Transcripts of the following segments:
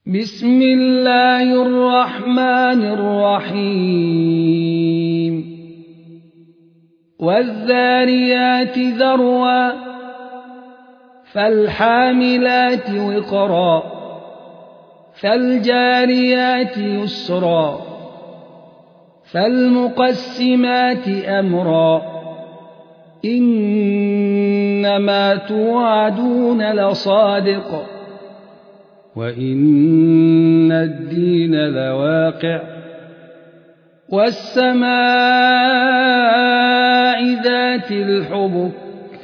بسم الله الرحمن الرحيم والذاريات ذروا فالحاملات وقرا فالجاريات يسرا فالمقسمات أمرا إنما توعدون لصادق وإن الدين لواقع والسماء ذات الحبك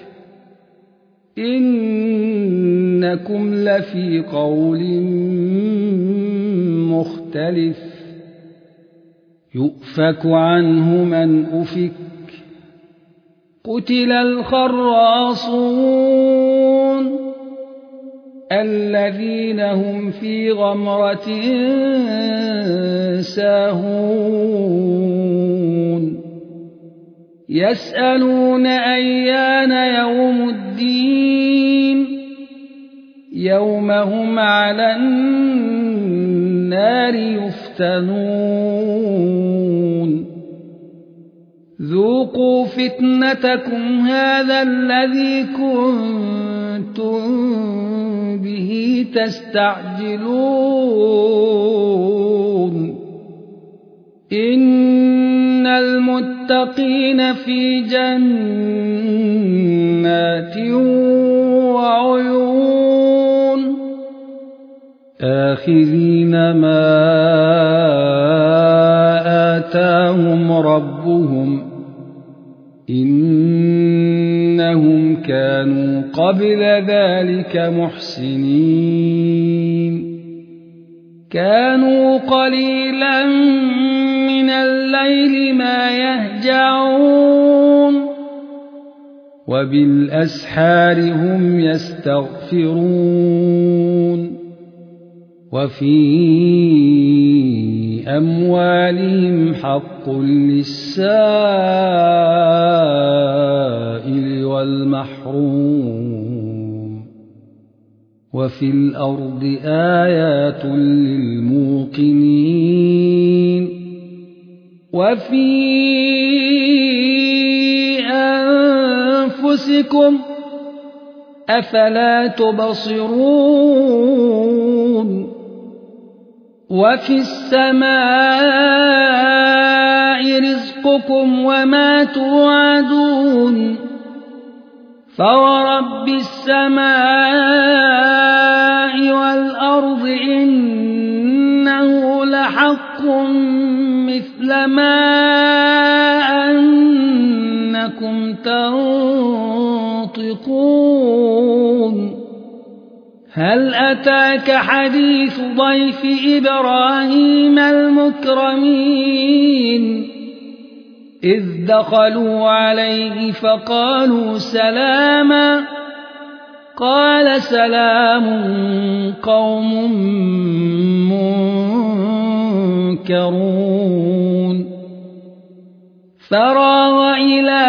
إنكم لفي قول مختلف يؤفك عنه من أفك قتل الخراصون الذين هم في غمرة ساهون يسألون أيان يوم الدين يوم هم على النار يفتنون ذوقوا فتنتكم هذا الذي كنتم به تستعجلون إن المتقين في جنات وعيون آخذين ما آتاهم ربهم إنهم كانوا قبل ذلك محسنين كانوا قليلا من الليل ما يهجعون وبالأسحار هم يستغفرون وفي أموالهم حق للسائل والمحروم وفي الأرض آيات للموقنين وفي أنفسكم أفلا تبصرون وفي السماء رزقكم وما توعدون فورب السماء والأرض إنه لحق مثل ما أنكم تنطقون هل أتاك حديث ضيف إبراهيم المكرمين إذ دخلوا عليه فقالوا سلاما قال سلام قوم منكرون فراغ إلى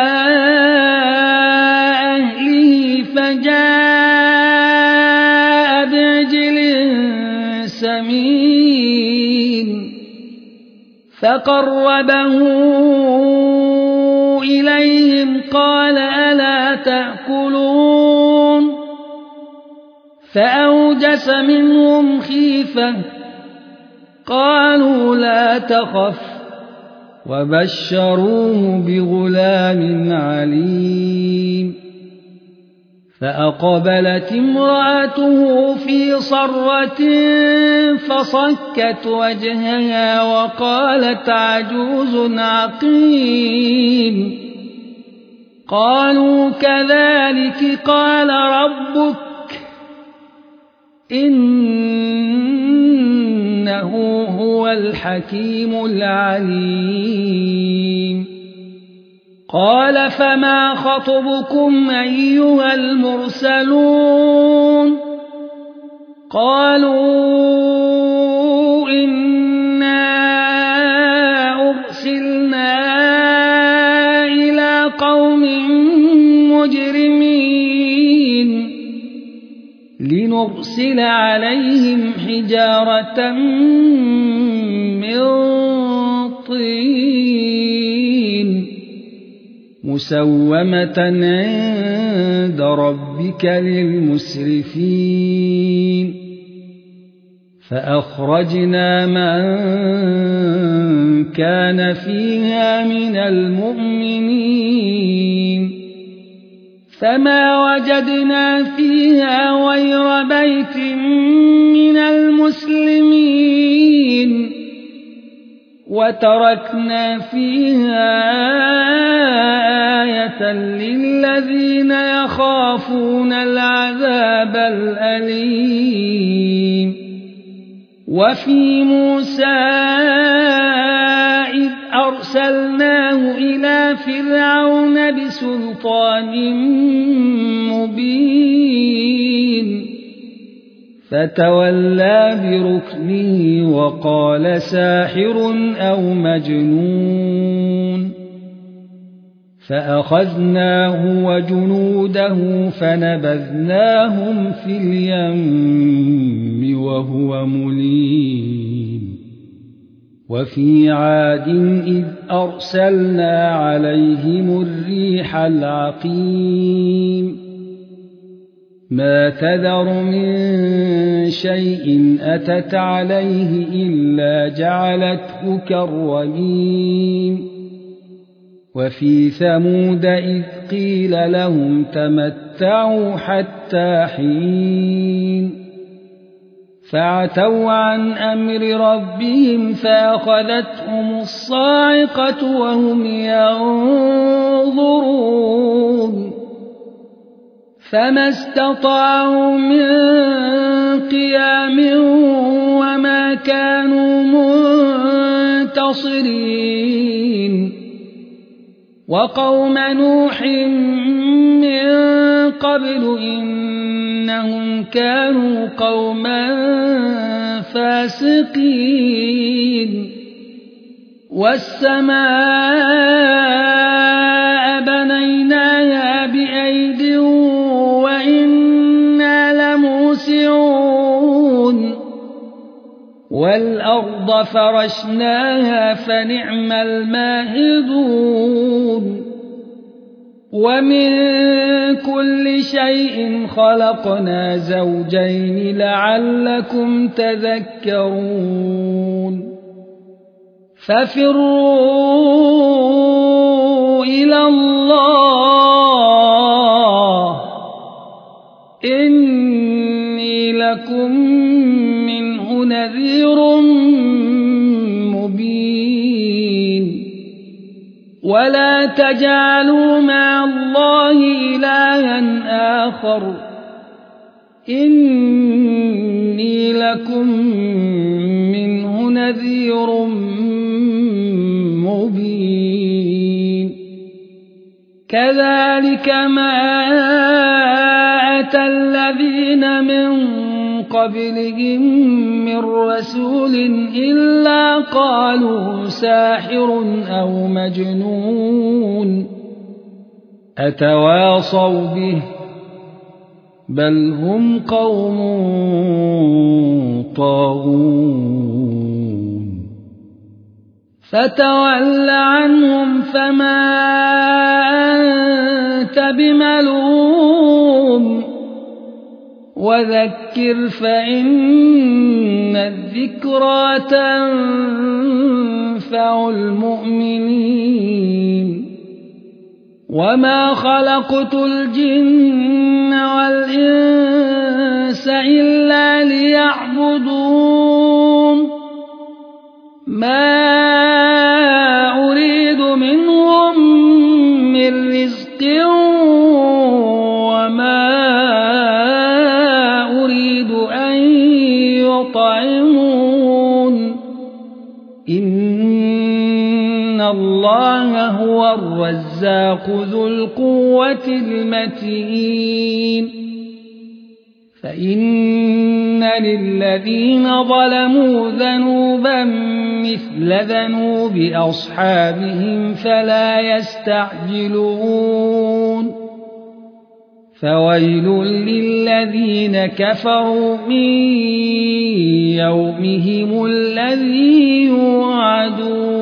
أهله فجاء بعجل سمين فقربه إليهم قال ألا تأكلون فأوجس منهم خيفة قالوا لا تخف وبشروه بغلام عليم فأقبلت امرأته في صرة فصكت وجهها وقالت عجوز عقيم قالوا كذلك قال ربك إنه هو الحكيم العليم قال فما خطبكم أيها المرسلون قالوا إنا أرسلنا إلى قوم مجرمين لنرسل عليهم حجارة من طين مسومة عند ربك للمسرفين فأخرجنا من كان فيها من المؤمنين فما وجدنا فيها غير بيت من المسلمين وتركنا فيها آية للذين يخافون العذاب الأليم وفي موسى إذ أرسلناه إلى فرعون بسلطان مبين فتولى بركنه وقال ساحر أو مجنون فأخذناه وجنوده فنبذناهم في اليم وهو مليم وفي عاد إذ أرسلنا عليهم الريح العقيم ما تذر من شيء أتت عليه إلا جعلته كالرميم وفي ثمود إذ قيل لهم تمتعوا حتى حين فعتوا عن أمر ربهم فأخذتهم الصاعقة وهم ينظرون فما استطاعوا من قيام وما كانوا منتصرين وقوم نوح من قبل إنهم كانوا قوما فاسقين والسماء بنيناها بأيد وإنا لموسعون والأرض فرشناها فنعم الماهدون ومن كل شيء خلقنا زوجين لعلكم تذكرون ففروا إلى الله إني لكم منه نذير مبين ولا تجعلوا مع الله إلها آخر إني لكم منه نذير مبين كذلك ما أتى الذين من قبلهم من رسول إلا قالوا ساحر أو مجنون أتواصوا به بل هم قوم طاغون فتول عنهم فما أنت بملوم وذكر فإن الذكرى تنفع المؤمنين وما خلقت الجن والإنس إلا ليعبدون ما أريد منهم من رزق وما أريد أن يطعمون إن الله هو الرزاق ذو القوة المتين فإن للذين ظلموا ذنوبا مثل ذنوب أصحابهم فلا يستعجلون فويل للذين كفروا من يومهم الذي يوعدون